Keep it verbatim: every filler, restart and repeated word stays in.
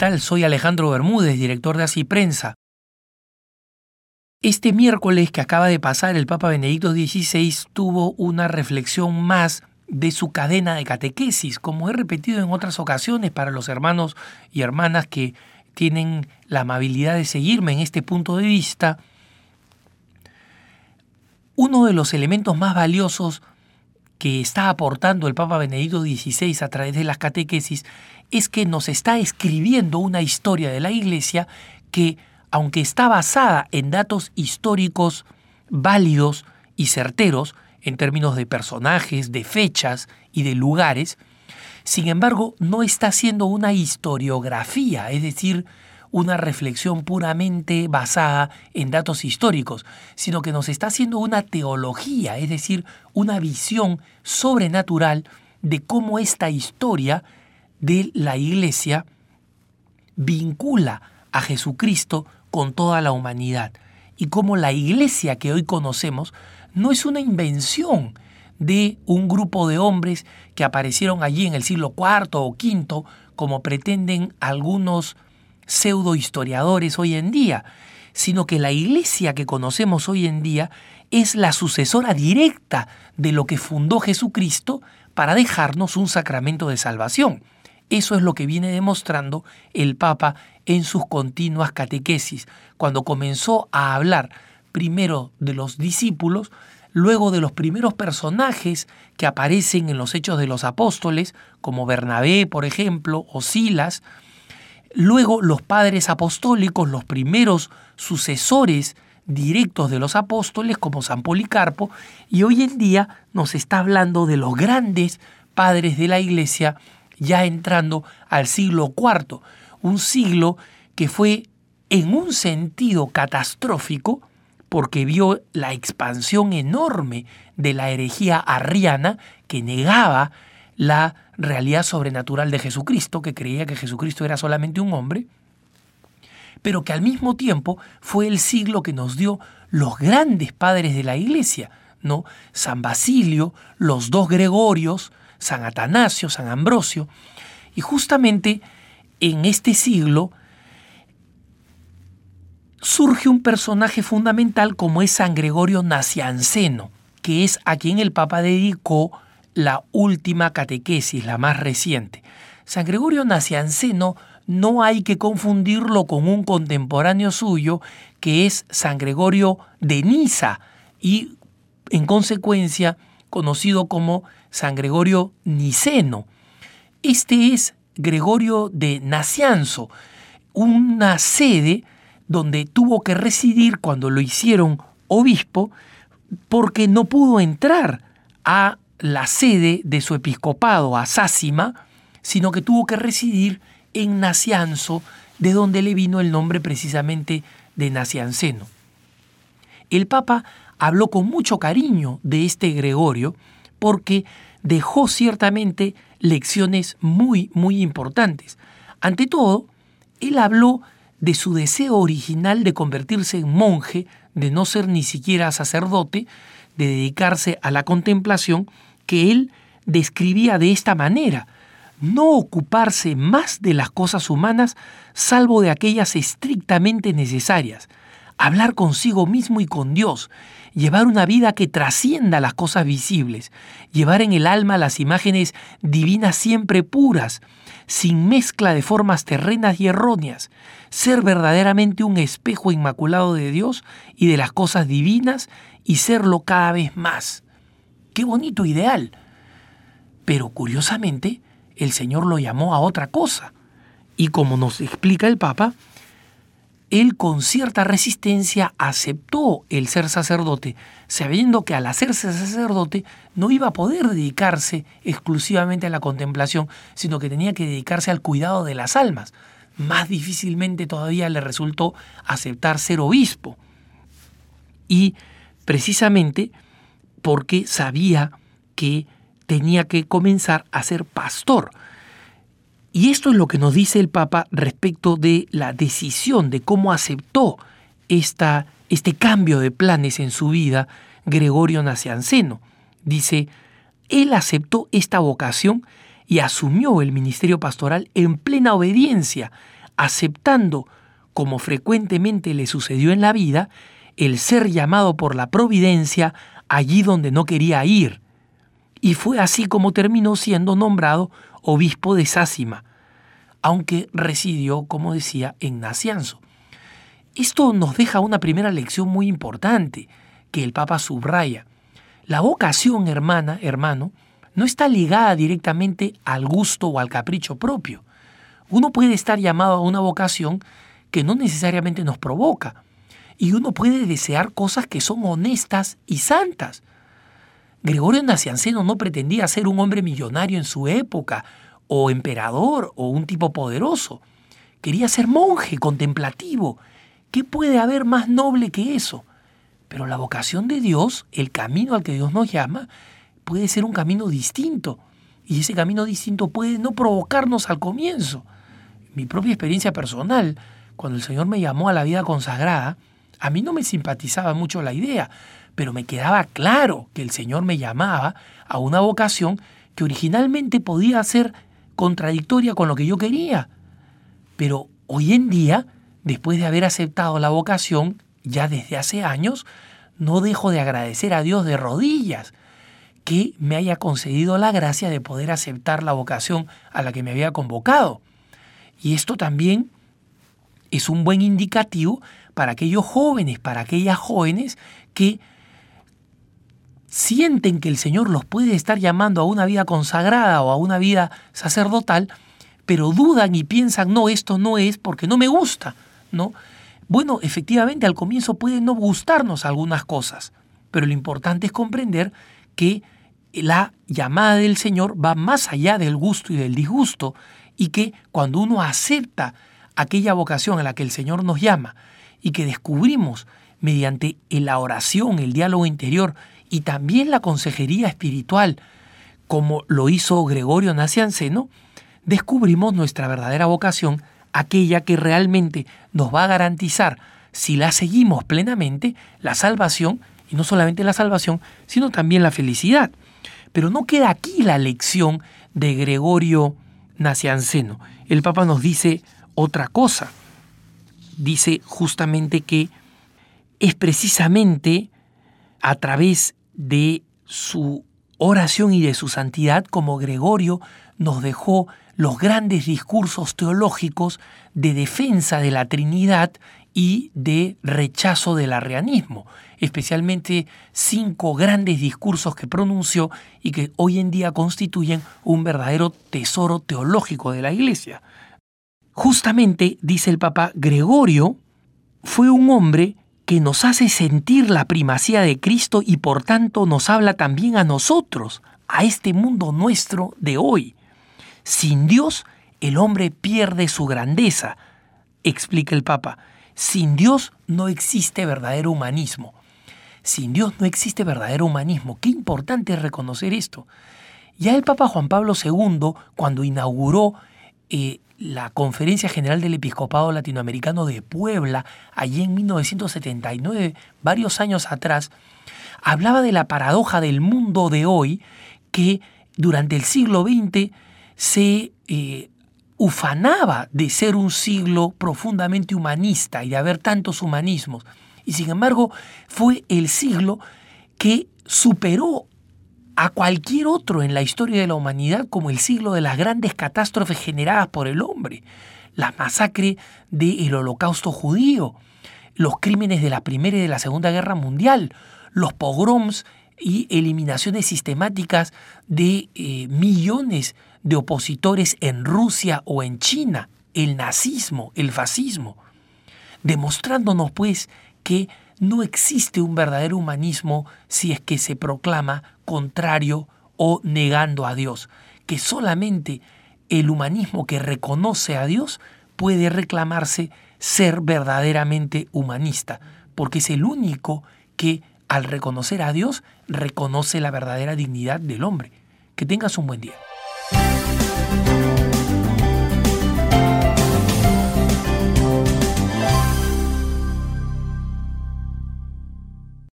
tal? Soy Alejandro Bermúdez, director de Así Prensa. Este miércoles que acaba de pasar, el Papa Benedicto dieciséis tuvo una reflexión más de su cadena de catequesis, como he repetido en otras ocasiones para los hermanos y hermanas que tienen la amabilidad de seguirme en este punto de vista. Uno de los elementos más valiosos que está aportando el Papa Benedicto dieciséis a través de las catequesis es que nos está escribiendo una historia de la Iglesia que, aunque está basada en datos históricos válidos y certeros, en términos de personajes, de fechas y de lugares, sin embargo, no está haciendo una historiografía, es decir, una reflexión puramente basada en datos históricos, sino que nos está haciendo una teología, es decir, una visión sobrenatural de cómo esta historia de la Iglesia vincula a Jesucristo con toda la humanidad y cómo la Iglesia que hoy conocemos no es una invención de un grupo de hombres que aparecieron allí en el siglo cuarto o quinto, como pretenden algunos pseudohistoriadores hoy en día, sino que la Iglesia que conocemos hoy en día es la sucesora directa de lo que fundó Jesucristo para dejarnos un sacramento de salvación. Eso es lo que viene demostrando el Papa en sus continuas catequesis, cuando comenzó a hablar primero de los discípulos, luego de los primeros personajes que aparecen en los Hechos de los Apóstoles, como Bernabé, por ejemplo, o Silas, luego los padres apostólicos, los primeros sucesores directos de los apóstoles, como San Policarpo, y hoy en día nos está hablando de los grandes padres de la Iglesia, ya entrando al siglo cuarto, un siglo que fue en un sentido catastrófico, porque vio la expansión enorme de la herejía arriana que negaba la realidad sobrenatural de Jesucristo, que creía que Jesucristo era solamente un hombre, pero que al mismo tiempo fue el siglo que nos dio los grandes padres de la Iglesia, ¿no? San Basilio, los dos Gregorios, San Atanasio, San Ambrosio, y justamente en este siglo surge un personaje fundamental como es San Gregorio Nacianceno, que es a quien el Papa dedicó la última catequesis, la más reciente. San Gregorio Nacianceno no hay que confundirlo con un contemporáneo suyo, que es San Gregorio de Niza, y en consecuencia conocido como San Gregorio Niceno. Este es Gregorio de Nacianzo, una sede donde tuvo que residir cuando lo hicieron obispo, porque no pudo entrar a la sede de su episcopado, a Sácima, sino que tuvo que residir en Nacianzo, de donde le vino el nombre precisamente de Nacianceno. El Papa habló con mucho cariño de este Gregorio porque dejó ciertamente lecciones muy, muy importantes. Ante todo, él habló de su deseo original de convertirse en monje, de no ser ni siquiera sacerdote, de dedicarse a la contemplación, que él describía de esta manera: no ocuparse más de las cosas humanas salvo de aquellas estrictamente necesarias, hablar consigo mismo y con Dios, llevar una vida que trascienda las cosas visibles, llevar en el alma las imágenes divinas siempre puras, sin mezcla de formas terrenas y erróneas, ser verdaderamente un espejo inmaculado de Dios y de las cosas divinas y serlo cada vez más. ¡Qué bonito ideal! Pero curiosamente, el Señor lo llamó a otra cosa. Y como nos explica el Papa, él con cierta resistencia aceptó el ser sacerdote, sabiendo que al hacerse sacerdote no iba a poder dedicarse exclusivamente a la contemplación, sino que tenía que dedicarse al cuidado de las almas. Más difícilmente todavía le resultó aceptar ser obispo. Y precisamente porque sabía que tenía que comenzar a ser pastor. Y esto es lo que nos dice el Papa respecto de la decisión, de cómo aceptó esta, este cambio de planes en su vida Gregorio Nacianceno. Dice, él aceptó esta vocación y asumió el ministerio pastoral en plena obediencia aceptando, como frecuentemente le sucedió en la vida, el ser llamado por la providencia allí donde no quería ir. Y fue así como terminó siendo nombrado obispo de Sácima, aunque residió, como decía, en Nacianzo. Esto nos deja una primera lección muy importante que el Papa subraya. La vocación, hermana, hermano, no está ligada directamente al gusto o al capricho propio. Uno puede estar llamado a una vocación que no necesariamente nos provoca, y uno puede desear cosas que son honestas y santas. Gregorio Nacianceno no pretendía ser un hombre millonario en su época, o emperador, o un tipo poderoso. Quería ser monje, contemplativo. ¿Qué puede haber más noble que eso? Pero la vocación de Dios, el camino al que Dios nos llama, puede ser un camino distinto. Y ese camino distinto puede no provocarnos al comienzo. Mi propia experiencia personal, cuando el Señor me llamó a la vida consagrada, a mí no me simpatizaba mucho la idea, pero me quedaba claro que el Señor me llamaba a una vocación que originalmente podía ser contradictoria con lo que yo quería. Pero hoy en día, después de haber aceptado la vocación, ya desde hace años, no dejo de agradecer a Dios de rodillas que me haya concedido la gracia de poder aceptar la vocación a la que me había convocado. Y esto también es un buen indicativo para aquellos jóvenes, para aquellas jóvenes que sienten que el Señor los puede estar llamando a una vida consagrada o a una vida sacerdotal, pero dudan y piensan, no, esto no es porque no me gusta, ¿no? Bueno, efectivamente, al comienzo pueden no gustarnos algunas cosas, pero lo importante es comprender que la llamada del Señor va más allá del gusto y del disgusto, y que cuando uno acepta aquella vocación a la que el Señor nos llama y que descubrimos mediante la oración, el diálogo interior y también la consejería espiritual, como lo hizo Gregorio Nacianceno, descubrimos nuestra verdadera vocación, aquella que realmente nos va a garantizar, si la seguimos plenamente, la salvación, y no solamente la salvación, sino también la felicidad. Pero no queda aquí la lección de Gregorio Nacianceno. El Papa nos dice otra cosa. Dice justamente que es precisamente a través de su oración y de su santidad como Gregorio nos dejó los grandes discursos teológicos de defensa de la Trinidad y de rechazo del arrianismo, especialmente cinco grandes discursos que pronunció y que hoy en día constituyen un verdadero tesoro teológico de la Iglesia. Justamente, dice el Papa, Gregorio fue un hombre que nos hace sentir la primacía de Cristo y por tanto nos habla también a nosotros, a este mundo nuestro de hoy. Sin Dios, el hombre pierde su grandeza, explica el Papa. Sin Dios no existe verdadero humanismo. Sin Dios no existe verdadero humanismo. Qué importante es reconocer esto. Ya el Papa Juan Pablo segundo, cuando inauguró eh, la Conferencia General del Episcopado Latinoamericano de Puebla, allí en mil novecientos setenta y nueve, varios años atrás, hablaba de la paradoja del mundo de hoy que durante el siglo veinte se eh, ufanaba de ser un siglo profundamente humanista y de haber tantos humanismos. Y sin embargo, fue el siglo que superó a cualquier otro en la historia de la humanidad como el siglo de las grandes catástrofes generadas por el hombre. La masacre del Holocausto judío, los crímenes de la Primera y de la Segunda Guerra Mundial, los pogroms y eliminaciones sistemáticas de eh, millones de opositores en Rusia o en China, el nazismo, el fascismo, demostrándonos pues que no existe un verdadero humanismo si es que se proclama contrario o negando a Dios, que solamente el humanismo que reconoce a Dios puede reclamarse ser verdaderamente humanista, porque es el único que al reconocer a Dios reconoce la verdadera dignidad del hombre. Que tengas un buen día.